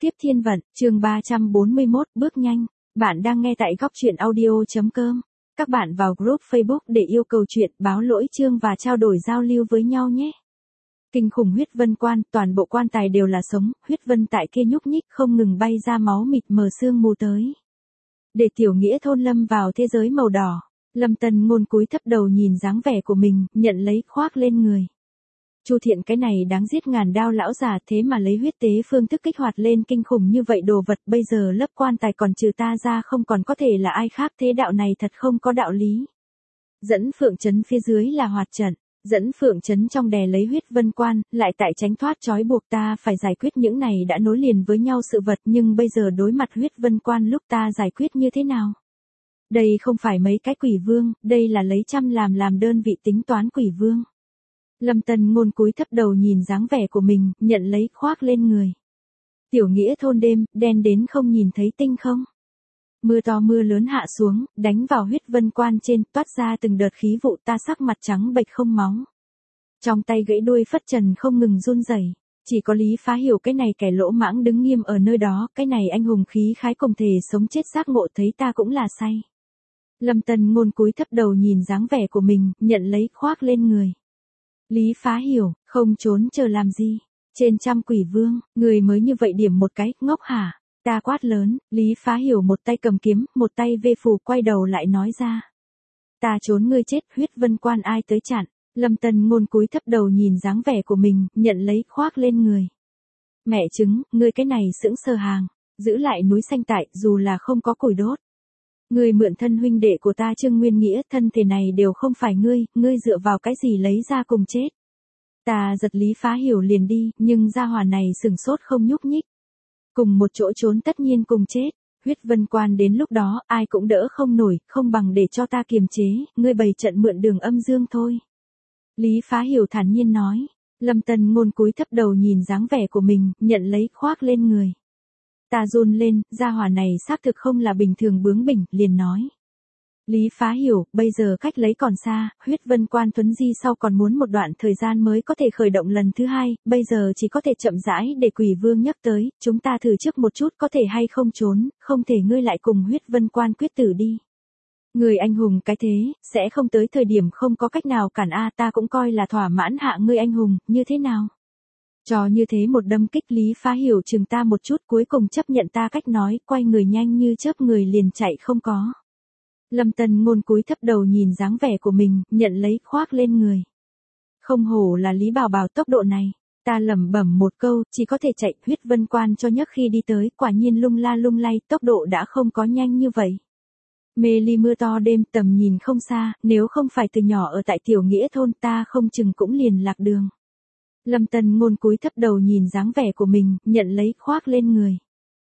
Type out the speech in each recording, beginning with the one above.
Tiếp thiên vận, chương 341, bước nhanh. Bạn đang nghe tại góc truyện audio.com. Các bạn vào group Facebook để yêu cầu chuyện, báo lỗi chương và trao đổi giao lưu với nhau nhé. Kinh khủng huyết vân quan, toàn bộ quan tài đều là sống, huyết vân tại kia nhúc nhích không ngừng bay ra máu mịt mờ sương mù tới. Để tiểu nghĩa thôn lâm vào thế giới màu đỏ, Lâm Tần Ngôn cúi thấp đầu nhìn dáng vẻ của mình, nhận lấy khoác lên người. Chu Thiện cái này đáng giết ngàn đao lão già thế mà lấy huyết tế phương thức kích hoạt lên kinh khủng như vậy đồ vật bây giờ lấp quan tài còn trừ ta ra không còn có thể là ai khác thế đạo này thật không có đạo lý. Dẫn phượng trấn phía dưới là hoạt trận, dẫn phượng trấn trong đè lấy huyết vân quan, lại tại tránh thoát trói buộc ta phải giải quyết những này đã nối liền với nhau sự vật nhưng bây giờ đối mặt huyết vân quan lúc ta giải quyết như thế nào? Đây không phải mấy cái quỷ vương, đây là lấy trăm làm đơn vị tính toán quỷ vương. Lâm Tần Ngôn cúi thấp đầu nhìn dáng vẻ của mình, nhận lấy khoác lên người. Tiểu nghĩa thôn đêm, đen đến không nhìn thấy tinh không. Mưa to mưa lớn hạ xuống, đánh vào huyết vân quan trên, toát ra từng đợt khí vụ ta sắc mặt trắng bệch không máu. Trong tay gãy đuôi phất trần không ngừng run rẩy. Chỉ có Lý Phá Hiểu cái này kẻ lỗ mãng đứng nghiêm ở nơi đó, cái này anh hùng khí khái cùng thể sống chết xác ngộ thấy ta cũng là say. Lâm Tần Ngôn cúi thấp đầu nhìn dáng vẻ của mình, nhận lấy khoác lên người. Lý Phá Hiểu, không trốn chờ làm gì? Trên trăm quỷ vương, người mới như vậy điểm một cái, ngốc hả? Ta quát lớn, Lý Phá Hiểu một tay cầm kiếm, một tay vê phù quay đầu lại nói ra. Ta trốn ngươi chết, huyết vân quan ai tới chặn? Lâm Tần Ngôn cúi thấp đầu nhìn dáng vẻ của mình, nhận lấy khoác lên người. Mẹ chứng, ngươi cái này sững sờ hàng, giữ lại núi xanh tại, dù là không có củi đốt. Ngươi mượn thân huynh đệ của ta Trương Nguyên Nghĩa, thân thể này đều không phải ngươi dựa vào cái gì lấy ra cùng chết. Ta giật Lý Phá Hiểu liền đi, nhưng gia hỏa này sừng sốt không nhúc nhích. Cùng một chỗ trốn tất nhiên cùng chết, huyết vân quan đến lúc đó ai cũng đỡ không nổi, không bằng để cho ta kiềm chế, ngươi bày trận mượn đường âm dương thôi. Lý Phá Hiểu thản nhiên nói, Lâm Tần Ngôn cúi thấp đầu nhìn dáng vẻ của mình, nhận lấy khoác lên người. Ta run lên, gia hỏa này xác thực không là bình thường bướng bỉnh, liền nói. Lý Phá Hiểu, bây giờ cách lấy còn xa, huyết vân quan thuấn di sau còn muốn một đoạn thời gian mới có thể khởi động lần thứ hai, bây giờ chỉ có thể chậm rãi để quỷ vương nhắc tới, chúng ta thử trước một chút có thể hay không trốn, không thể ngươi lại cùng huyết vân quan quyết tử đi. Người anh hùng cái thế, sẽ không tới thời điểm không có cách nào cản ta cũng coi là thỏa mãn hạ ngươi anh hùng, như thế nào? Cho như thế một đâm kích Lý Phá Hiểu chừng ta một chút cuối cùng chấp nhận ta cách nói, quay người nhanh như chớp người liền chạy không có. Lâm Tần Ngôn cúi thấp đầu nhìn dáng vẻ của mình, nhận lấy khoác lên người. Không hổ là Lý Bảo Bảo tốc độ này, ta lẩm bẩm một câu, chỉ có thể chạy, huyết vân quan cho nhắc khi đi tới, quả nhiên lung la lung lay, tốc độ đã không có nhanh như vậy. Mê ly mưa to đêm tầm nhìn không xa, nếu không phải từ nhỏ ở tại tiểu nghĩa thôn ta không chừng cũng liền lạc đường. Lâm Tần Ngôn cúi thấp đầu nhìn dáng vẻ của mình, nhận lấy khoác lên người.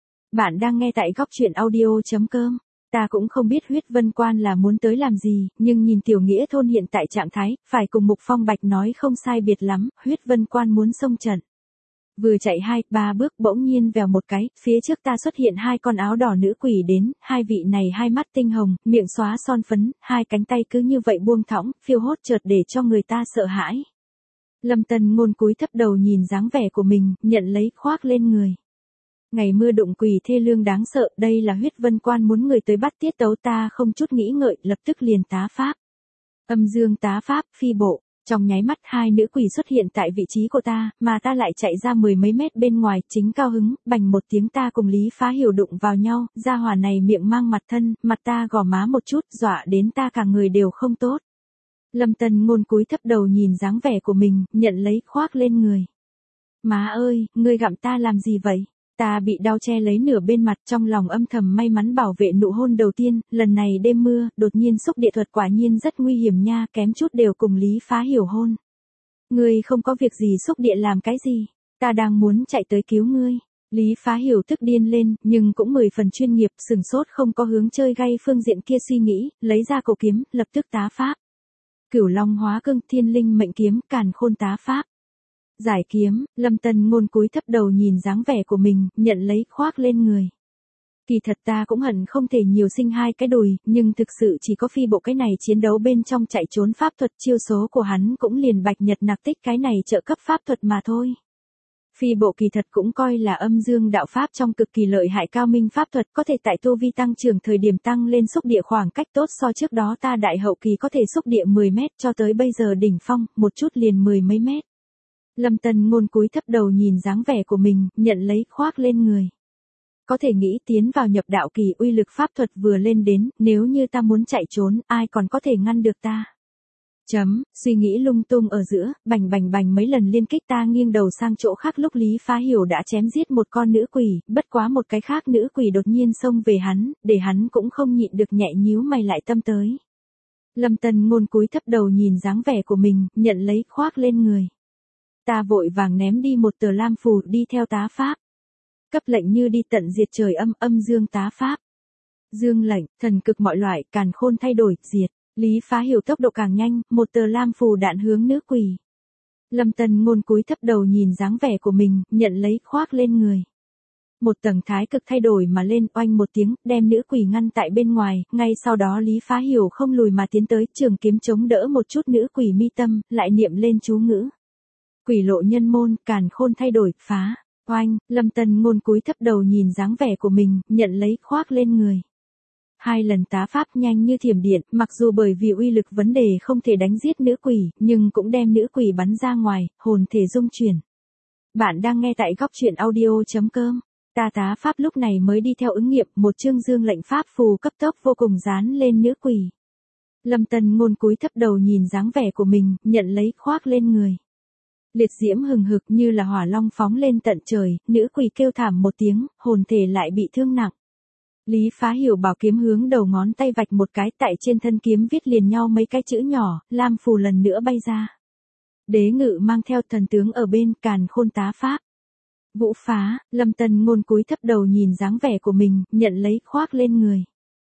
Bạn đang nghe tại góc truyện audio.com. Ta cũng không biết huyết vân quan là muốn tới làm gì, nhưng nhìn tiểu nghĩa thôn hiện tại trạng thái, phải cùng Mục Phong Bạch nói không sai biệt lắm, huyết vân quan muốn xông trận. Vừa chạy 2-3 bước bỗng nhiên vèo một cái, phía trước ta xuất hiện hai con áo đỏ nữ quỷ đến, hai vị này hai mắt tinh hồng, miệng xóa son phấn, hai cánh tay cứ như vậy buông thõng, phiêu hốt chợt để cho người ta sợ hãi. Lâm Tần Ngôn cúi thấp đầu nhìn dáng vẻ của mình, nhận lấy khoác lên người. Ngày mưa đụng quỷ thê lương đáng sợ, đây là huyết vân quan muốn người tới bắt tiết tấu ta không chút nghĩ ngợi, lập tức liền tá pháp. Âm dương tá pháp, phi bộ, trong nháy mắt hai nữ quỷ xuất hiện tại vị trí của ta, mà ta lại chạy ra mười mấy mét bên ngoài, chính cao hứng, bành một tiếng ta cùng Lý Phá Hiểu đụng vào nhau, gia hỏa này miệng mang mặt thân, mặt ta gò má một chút, dọa đến ta cả người đều không tốt. Lâm Tần Ngôn cúi thấp đầu nhìn dáng vẻ của mình, nhận lấy khoác lên người. Má ơi, ngươi gặm ta làm gì vậy? Ta bị đau che lấy nửa bên mặt trong lòng âm thầm may mắn bảo vệ nụ hôn đầu tiên, lần này đêm mưa, đột nhiên xúc địa thuật quả nhiên rất nguy hiểm nha, kém chút đều cùng Lý Phá Hiểu hôn. Ngươi không có việc gì xúc địa làm cái gì, ta đang muốn chạy tới cứu ngươi. Lý Phá Hiểu tức điên lên, nhưng cũng 10 phần chuyên nghiệp, sừng sốt không có hướng chơi gay phương diện kia suy nghĩ, lấy ra cổ kiếm, lập tức tá pháp. Cửu Long hóa cương, thiên linh mệnh kiếm, càn khôn tá pháp. Giải kiếm, Lâm Tần Ngôn cúi thấp đầu nhìn dáng vẻ của mình, nhận lấy khoác lên người. Kỳ thật ta cũng hận không thể nhiều sinh hai cái đùi, nhưng thực sự chỉ có phi bộ cái này chiến đấu bên trong chạy trốn pháp thuật chiêu số của hắn cũng liền bạch nhật nặc tích cái này trợ cấp pháp thuật mà thôi. Phi bộ kỳ thật cũng coi là âm dương đạo pháp trong cực kỳ lợi hại cao minh pháp thuật, có thể tại tu vi tăng trưởng thời điểm tăng lên xúc địa khoảng cách tốt so trước đó ta đại hậu kỳ có thể xúc địa 10 mét cho tới bây giờ đỉnh phong, một chút liền 10 mấy mét. Lâm Tân Ngôn cúi thấp đầu nhìn dáng vẻ của mình, nhận lấy khoác lên người. Có thể nghĩ tiến vào nhập đạo kỳ uy lực pháp thuật vừa lên đến, nếu như ta muốn chạy trốn, ai còn có thể ngăn được ta. Suy nghĩ lung tung ở giữa, bành bành bành mấy lần liên kích ta nghiêng đầu sang chỗ khác lúc Lý Phá Hiểu đã chém giết một con nữ quỷ, bất quá một cái khác nữ quỷ đột nhiên xông về hắn, để hắn cũng không nhịn được nhẹ nhíu mày lại tâm tới. Lâm Tân Ngôn cúi thấp đầu nhìn dáng vẻ của mình, nhận lấy khoác lên người. Ta vội vàng ném đi một tờ lam phù đi theo tá pháp. Cấp lệnh như đi tận diệt trời âm dương tá pháp. Dương lệnh, thần cực mọi loại, càn khôn thay đổi, diệt. Lý Phá Hiểu tốc độ càng nhanh, một tờ lam phù đạn hướng nữ quỷ. Lâm Tân Ngôn cúi thấp đầu nhìn dáng vẻ của mình, nhận lấy khoác lên người. Một tầng thái cực thay đổi mà lên, oanh một tiếng, đem nữ quỷ ngăn tại bên ngoài, ngay sau đó Lý Phá Hiểu không lùi mà tiến tới, trường kiếm chống đỡ một chút nữ quỷ mi tâm, lại niệm lên chú ngữ. Quỷ lộ nhân môn, càn khôn thay đổi, phá, oanh, Lâm Tân Ngôn cúi thấp đầu nhìn dáng vẻ của mình, nhận lấy khoác lên người. 2 lần tá pháp nhanh như thiểm điện, mặc dù bởi vì uy lực vấn đề không thể đánh giết nữ quỷ, nhưng cũng đem nữ quỷ bắn ra ngoài, hồn thể dung chuyển. Bạn đang nghe tại góc truyện audio.com. Ta tá pháp lúc này mới đi theo ứng nghiệm, một chương dương lệnh pháp phù cấp tốc vô cùng dán lên nữ quỷ. Lâm Tân Ngôn cúi thấp đầu nhìn dáng vẻ của mình, nhận lấy khoác lên người. Liệt diễm hừng hực như là hỏa long phóng lên tận trời, nữ quỷ kêu thảm một tiếng, hồn thể lại bị thương nặng. Lý Phá Hiểu bảo kiếm hướng đầu ngón tay vạch một cái, tại trên thân kiếm viết liền nhau mấy cái chữ nhỏ, lam phù lần nữa bay ra. Đế ngự mang theo thần tướng ở bên, càn khôn tá pháp. Vũ phá, Lâm Tân Ngôn cúi thấp đầu nhìn dáng vẻ của mình, nhận lấy khoác lên người.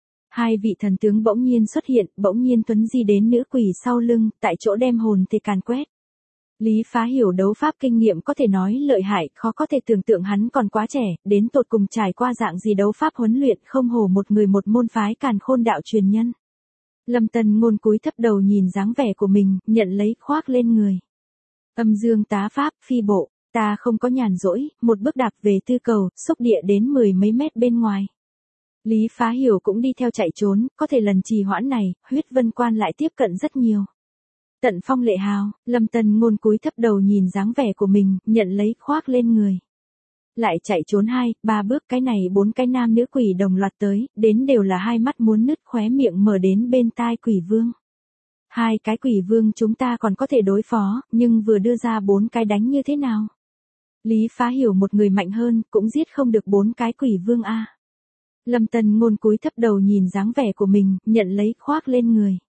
2 vị thần tướng bỗng nhiên xuất hiện, bỗng nhiên tuấn di đến nữ quỷ sau lưng, tại chỗ đem hồn thể càn quét. Lý Phá Hiểu đấu pháp kinh nghiệm có thể nói lợi hại, khó có thể tưởng tượng hắn còn quá trẻ, đến tột cùng trải qua dạng gì đấu pháp huấn luyện, không hổ một người một môn phái càn khôn đạo truyền nhân. Lâm Tân Ngôn cúi thấp đầu nhìn dáng vẻ của mình, nhận lấy khoác lên người. Âm dương tá pháp, phi bộ, ta không có nhàn rỗi, một bước đạp về tư cầu, xúc địa đến 10 mấy mét bên ngoài. Lý Phá Hiểu cũng đi theo chạy trốn, có thể lần trì hoãn này, huyết vân quan lại tiếp cận rất nhiều. Tận phong lệ hào, Lâm Tân Ngôn cúi thấp đầu nhìn dáng vẻ của mình, nhận lấy khoác lên người. Lại chạy trốn 2, 3 bước, cái này 4 cái nam nữ quỷ đồng loạt tới, đến đều là hai mắt muốn nứt, khóe miệng mở đến bên tai quỷ vương. 2 cái quỷ vương chúng ta còn có thể đối phó, nhưng vừa đưa ra 4 cái đánh như thế nào? Lý Phá Hiểu một người mạnh hơn, cũng giết không được 4 cái quỷ vương a. Lâm Tân Ngôn cúi thấp đầu nhìn dáng vẻ của mình, nhận lấy khoác lên người.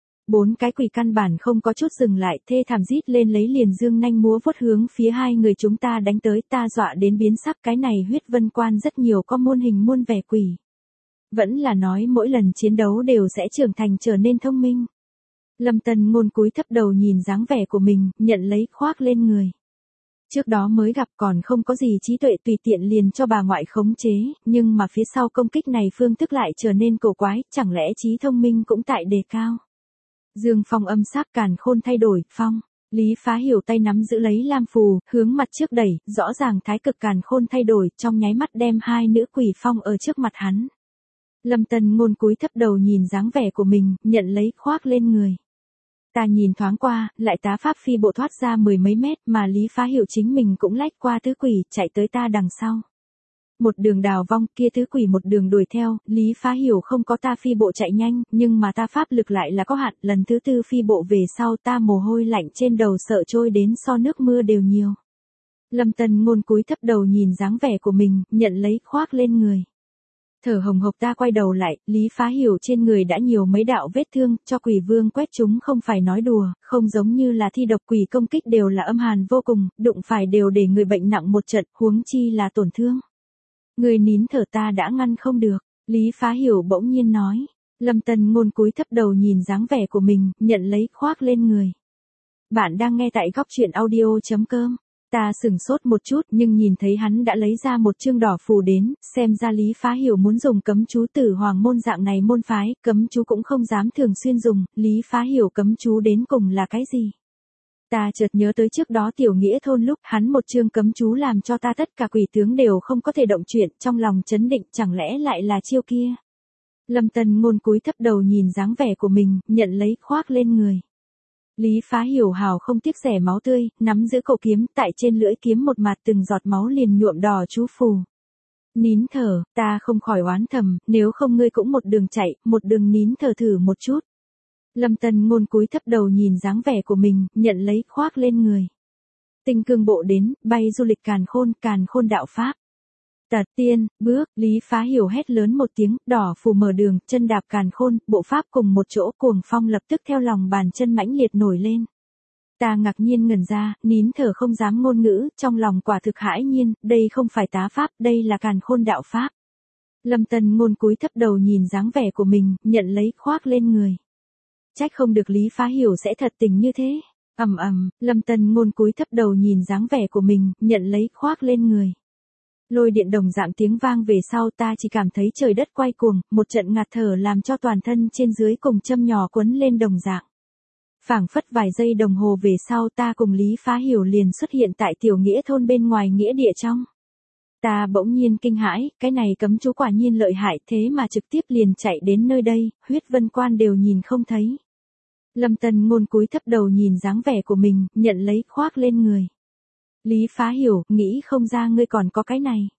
4 cái quỷ căn bản không có chút dừng lại, thê thảm rít lên lấy liền dương nanh múa vuốt hướng phía 2 người chúng ta đánh tới, ta dọa đến biến sắc, cái này huyết vân quan rất nhiều có muôn hình muôn vẻ quỷ. Vẫn là nói mỗi lần chiến đấu đều sẽ trưởng thành trở nên thông minh. Lâm Tân Ngôn cúi thấp đầu nhìn dáng vẻ của mình, nhận lấy khoác lên người. Trước đó mới gặp còn không có gì trí tuệ tùy tiện liền cho bà ngoại khống chế, nhưng mà phía sau công kích này phương thức lại trở nên cổ quái, chẳng lẽ trí thông minh cũng tại đề cao. Dương phong âm sắc càn khôn thay đổi, phong. Lý Phá Hiểu tay nắm giữ lấy lam phù, hướng mặt trước đẩy, rõ ràng thái cực càn khôn thay đổi, trong nháy mắt đem 2 nữ quỷ phong ở trước mặt hắn. Lâm Tân Ngôn cúi thấp đầu nhìn dáng vẻ của mình, nhận lấy khoác lên người. Ta nhìn thoáng qua, lại tá pháp phi bộ thoát ra 10 mấy mét, mà Lý Phá Hiểu chính mình cũng lách qua thứ quỷ, chạy tới ta đằng sau. Một đường đào vong, kia thứ quỷ một đường đuổi theo, Lý Phá Hiểu không có ta phi bộ chạy nhanh, nhưng mà ta pháp lực lại là có hạn, lần thứ 4 phi bộ về sau ta mồ hôi lạnh trên đầu sợ trôi đến so nước mưa đều nhiều. Lâm Tân Ngôn cúi thấp đầu nhìn dáng vẻ của mình, nhận lấy khoác lên người. Thở hồng hộc ta quay đầu lại, Lý Phá Hiểu trên người đã nhiều mấy đạo vết thương, cho quỷ vương quét chúng không phải nói đùa, không giống như là thi độc, quỷ công kích đều là âm hàn vô cùng, đụng phải đều để người bệnh nặng một trận, huống chi là tổn thương. Người nín thở ta đã ngăn không được, Lý Phá Hiểu bỗng nhiên nói. Lâm Tân Ngôn cúi thấp đầu nhìn dáng vẻ của mình, nhận lấy khoác lên người. Bạn đang nghe tại góc truyện audio.com. Ta sửng sốt một chút nhưng nhìn thấy hắn đã lấy ra một chương đỏ phù đến, xem ra Lý Phá Hiểu muốn dùng cấm chú Tử Hoàng môn dạng này môn phái, cấm chú cũng không dám thường xuyên dùng, Lý Phá Hiểu cấm chú đến cùng là cái gì? Ta chợt nhớ tới trước đó Tiểu Nghĩa thôn lúc hắn một chương cấm chú làm cho ta tất cả quỷ tướng đều không có thể động chuyện, trong lòng chấn định, chẳng lẽ lại là chiêu kia. Lâm Tân Ngôn cúi thấp đầu nhìn dáng vẻ của mình, nhận lấy khoác lên người. Lý Phá Hiểu hào không tiếc rẻ máu tươi, nắm giữ cổ kiếm, tại trên lưỡi kiếm một mặt từng giọt máu liền nhuộm đỏ chú phù. Nín thở, ta không khỏi oán thầm, nếu không ngươi cũng một đường chạy, một đường nín thở thử một chút. Lâm Tân Ngôn cúi thấp đầu nhìn dáng vẻ của mình, nhận lấy khoác lên người. Tinh cương bộ đến, bay du lịch càn khôn đạo pháp. Tạt tiên, bước, Lý Phá Hiểu hét lớn một tiếng, đỏ phù mở đường, chân đạp càn khôn, bộ pháp cùng một chỗ, cuồng phong lập tức theo lòng bàn chân mãnh liệt nổi lên. Ta ngạc nhiên ngẩn ra, nín thở không dám ngôn ngữ, trong lòng quả thực hãi nhiên, đây không phải tá pháp, đây là càn khôn đạo pháp. Lâm Tân Ngôn cúi thấp đầu nhìn dáng vẻ của mình, nhận lấy khoác lên người. Trách không được Lý Phá Hiểu sẽ thật tình như thế. Lâm Tân Ngôn cúi thấp đầu nhìn dáng vẻ của mình, nhận lấy khoác lên người. Lôi điện đồng dạng tiếng vang về sau, ta chỉ cảm thấy trời đất quay cuồng, một trận ngạt thở làm cho toàn thân trên dưới cùng châm nhỏ quấn lên đồng dạng. Phảng phất vài giây đồng hồ về sau, ta cùng Lý Phá Hiểu liền xuất hiện tại Tiểu Nghĩa thôn bên ngoài nghĩa địa trong. Ta bỗng nhiên kinh hãi, cái này cấm chú quả nhiên lợi hại, thế mà trực tiếp liền chạy đến nơi đây, huyết vân quan đều nhìn không thấy. Lâm Tân Ngôn cúi thấp đầu nhìn dáng vẻ của mình, nhận lấy khoác lên người. Lý Phá Hiểu, nghĩ không ra ngươi còn có cái này.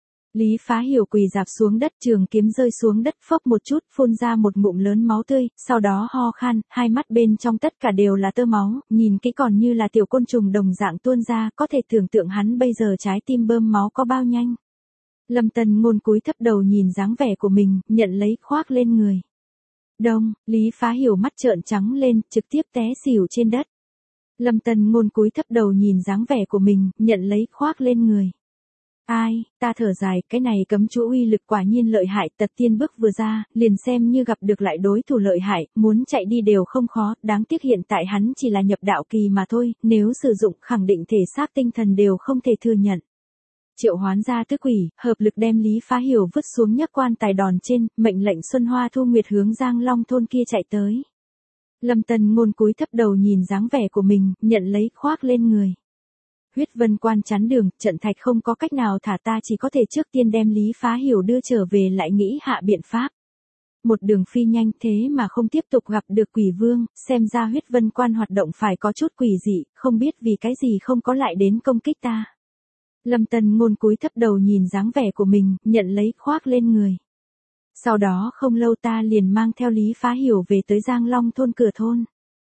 Lý Phá Hiểu quỳ rạp xuống đất, trường kiếm rơi xuống đất, phốc một chút, phun ra một ngụm lớn máu tươi, sau đó ho khan, hai mắt bên trong tất cả đều là tơ máu, nhìn kỹ còn như là tiểu côn trùng đồng dạng tuôn ra, có thể tưởng tượng hắn bây giờ trái tim bơm máu có bao nhanh. Lâm Tân Ngôn cúi thấp đầu nhìn dáng vẻ của mình, nhận lấy khoác lên người. Đông, Lý Phá Hiểu mắt trợn trắng lên, trực tiếp té xỉu trên đất. Lâm Tân Ngôn cúi thấp đầu nhìn dáng vẻ của mình, nhận lấy khoác lên người. Ai, ta thở dài, cái này cấm chú uy lực quả nhiên lợi hại, tật tiên bước vừa ra, liền xem như gặp được lại đối thủ lợi hại, muốn chạy đi đều không khó, đáng tiếc hiện tại hắn chỉ là nhập đạo kỳ mà thôi, nếu sử dụng khẳng định thể xác tinh thần đều không thể thừa nhận. Triệu hoán ra tứ quỷ, hợp lực đem Lý Phá Hiểu vứt xuống nhấc quan tài đòn trên, mệnh lệnh Xuân Hoa Thu Nguyệt hướng Giang Long thôn kia chạy tới. Lâm Tân Ngôn cúi thấp đầu nhìn dáng vẻ của mình, nhận lấy khoác lên người. Huyết vân quan chắn đường, trận thạch không có cách nào thả, ta chỉ có thể trước tiên đem Lý Phá Hiểu đưa trở về lại nghĩ hạ biện pháp. Một đường phi nhanh thế mà không tiếp tục gặp được quỷ vương, xem ra huyết vân quan hoạt động phải có chút quỷ dị, không biết vì cái gì không có lại đến công kích ta. Lâm Tân Ngôn cúi thấp đầu nhìn dáng vẻ của mình, nhận lấy khoác lên người. Sau đó không lâu ta liền mang theo Lý Phá Hiểu về tới Giang Long thôn cửa thôn.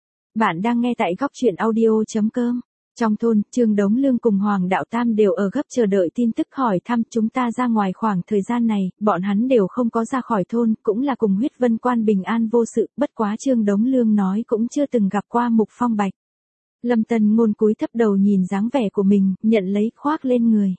Bạn đang nghe tại góc truyện audio.com. Trong thôn, Trương Đống Lương cùng Hoàng Đạo Tam đều ở gấp chờ đợi tin tức hỏi thăm chúng ta ra ngoài khoảng thời gian này, bọn hắn đều không có ra khỏi thôn, cũng là cùng huyết vân quan bình an vô sự, bất quá Trương Đống Lương nói cũng chưa từng gặp qua Mục Phong Bạch. Lâm Tân Ngôn cúi thấp đầu nhìn dáng vẻ của mình, nhận lấy khoác lên người.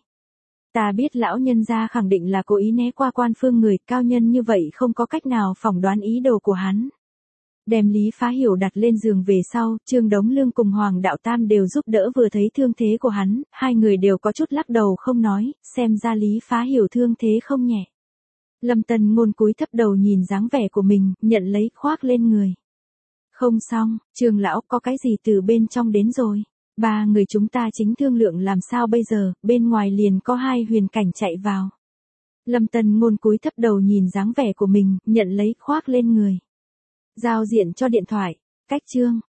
Ta biết lão nhân gia khẳng định là cố ý né qua quan phương người, cao nhân như vậy không có cách nào phỏng đoán ý đồ của hắn. Đem Lý Phá Hiểu đặt lên giường về sau, Trương Đống Lương cùng Hoàng Đạo Tam đều giúp đỡ, vừa thấy thương thế của hắn, hai người đều có chút lắc đầu không nói, xem ra Lý Phá Hiểu thương thế không nhẹ. Lâm Tân Ngôn cúi thấp đầu nhìn dáng vẻ của mình, nhận lấy khoác lên người. Không xong, Trương lão có cái gì từ bên trong đến rồi. Ba người chúng ta chính thương lượng làm sao bây giờ, bên ngoài liền có hai huyền cảnh chạy vào. Lâm Tân Ngôn cúi thấp đầu nhìn dáng vẻ của mình, nhận lấy khoác lên người. Giao diện cho điện thoại, cách chương.